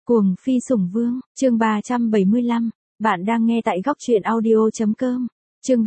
Cuồng phi sủng vương, chương 375, bạn đang nghe tại góc truyện audio.com. Chương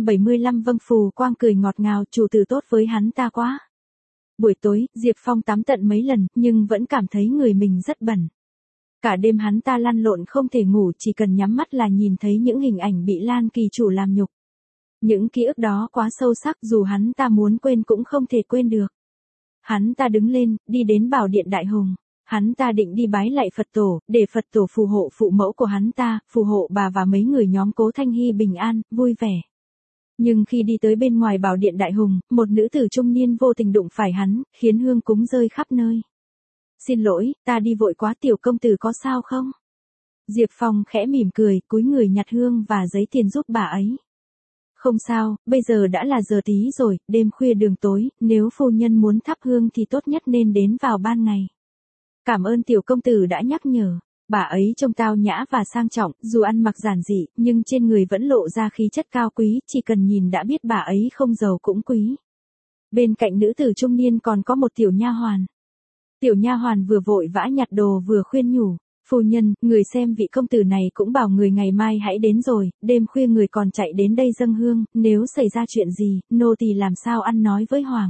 375 Vâng Phù Quang cười ngọt ngào, chủ tử tốt với hắn ta quá. Buổi tối, Diệp Phong tắm tận mấy lần, nhưng vẫn cảm thấy người mình rất bẩn. Cả đêm hắn ta lăn lộn không thể ngủ, chỉ cần nhắm mắt là nhìn thấy những hình ảnh bị Lan Kỳ chủ làm nhục. Những ký ức đó quá sâu sắc, dù hắn ta muốn quên cũng không thể quên được. Hắn ta đứng lên, đi đến Bảo Điện Đại Hùng. Hắn ta định đi bái lạy Phật tổ, để Phật tổ phù hộ phụ mẫu của hắn ta, phù hộ bà và mấy người nhóm Cố Thanh Hy bình an, vui vẻ. Nhưng khi đi tới bên ngoài Bảo Điện Đại Hùng, một nữ tử trung niên vô tình đụng phải hắn, khiến hương cúng rơi khắp nơi. Xin lỗi, ta đi vội quá, tiểu công tử có sao không? Diệp Phong khẽ mỉm cười, cúi người nhặt hương và giấy tiền giúp bà ấy. Không sao, bây giờ đã là giờ tí rồi, đêm khuya đường tối, nếu phu nhân muốn thắp hương thì tốt nhất nên đến vào ban ngày. Cảm ơn tiểu công tử đã nhắc nhở. Bà ấy trông tao nhã và sang trọng, dù ăn mặc giản dị, nhưng trên người vẫn lộ ra khí chất cao quý, chỉ cần nhìn đã biết bà ấy không giàu cũng quý. Bên cạnh nữ tử trung niên còn có một tiểu nha hoàn. Tiểu nha hoàn vừa vội vã nhặt đồ vừa khuyên nhủ, phu nhân, người xem vị công tử này cũng bảo người ngày mai hãy đến rồi, đêm khuya người còn chạy đến đây dâng hương, nếu xảy ra chuyện gì, nô tỳ làm sao ăn nói với hoàng.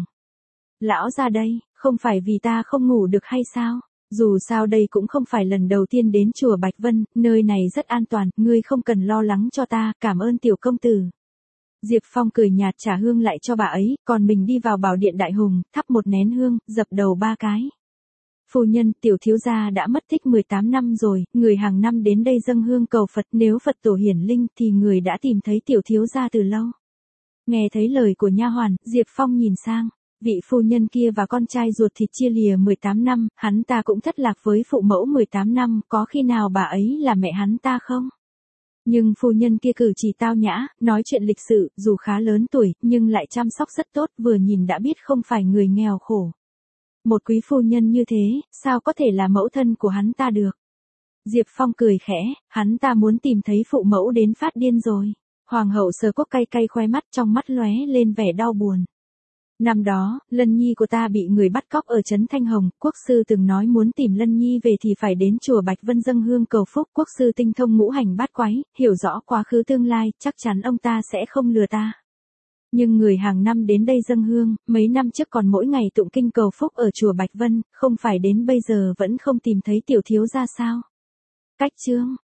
Lão ra đây, không phải vì ta không ngủ được hay sao? Dù sao đây cũng không phải lần đầu tiên đến chùa Bạch Vân, nơi này rất an toàn, ngươi không cần lo lắng cho ta, cảm ơn tiểu công tử. Diệp Phong cười nhạt trả hương lại cho bà ấy, còn mình đi vào Bảo Điện Đại Hùng, thắp một nén hương, dập đầu 3 cái. Phu nhân, tiểu thiếu gia đã mất tích 18 năm rồi, người hàng năm đến đây dâng hương cầu Phật, nếu Phật tổ hiển linh thì người đã tìm thấy tiểu thiếu gia từ lâu. Nghe thấy lời của nha hoàn, Diệp Phong nhìn sang. Vị phu nhân kia và con trai ruột thịt chia lìa 18 năm, hắn ta cũng thất lạc với phụ mẫu 18 năm, có khi nào bà ấy là mẹ hắn ta không? Nhưng phu nhân kia cử chỉ tao nhã, nói chuyện lịch sự, dù khá lớn tuổi, nhưng lại chăm sóc rất tốt, vừa nhìn đã biết không phải người nghèo khổ. Một quý phu nhân như thế, sao có thể là mẫu thân của hắn ta được? Diệp Phong cười khẽ, hắn ta muốn tìm thấy phụ mẫu đến phát điên rồi. Hoàng hậu Sở Quốc cay cay khoe mắt, trong mắt lóe lên vẻ đau buồn. Năm đó, Lân Nhi của ta bị người bắt cóc ở trấn Thanh Hồng, quốc sư từng nói muốn tìm Lân Nhi về thì phải đến chùa Bạch Vân dâng hương cầu phúc, quốc sư tinh thông ngũ hành bát quái, hiểu rõ quá khứ tương lai, chắc chắn ông ta sẽ không lừa ta. Nhưng người hàng năm đến đây dâng hương, mấy năm trước còn mỗi ngày tụng kinh cầu phúc ở chùa Bạch Vân, không phải đến bây giờ vẫn không tìm thấy tiểu thiếu gia sao? Cách chương,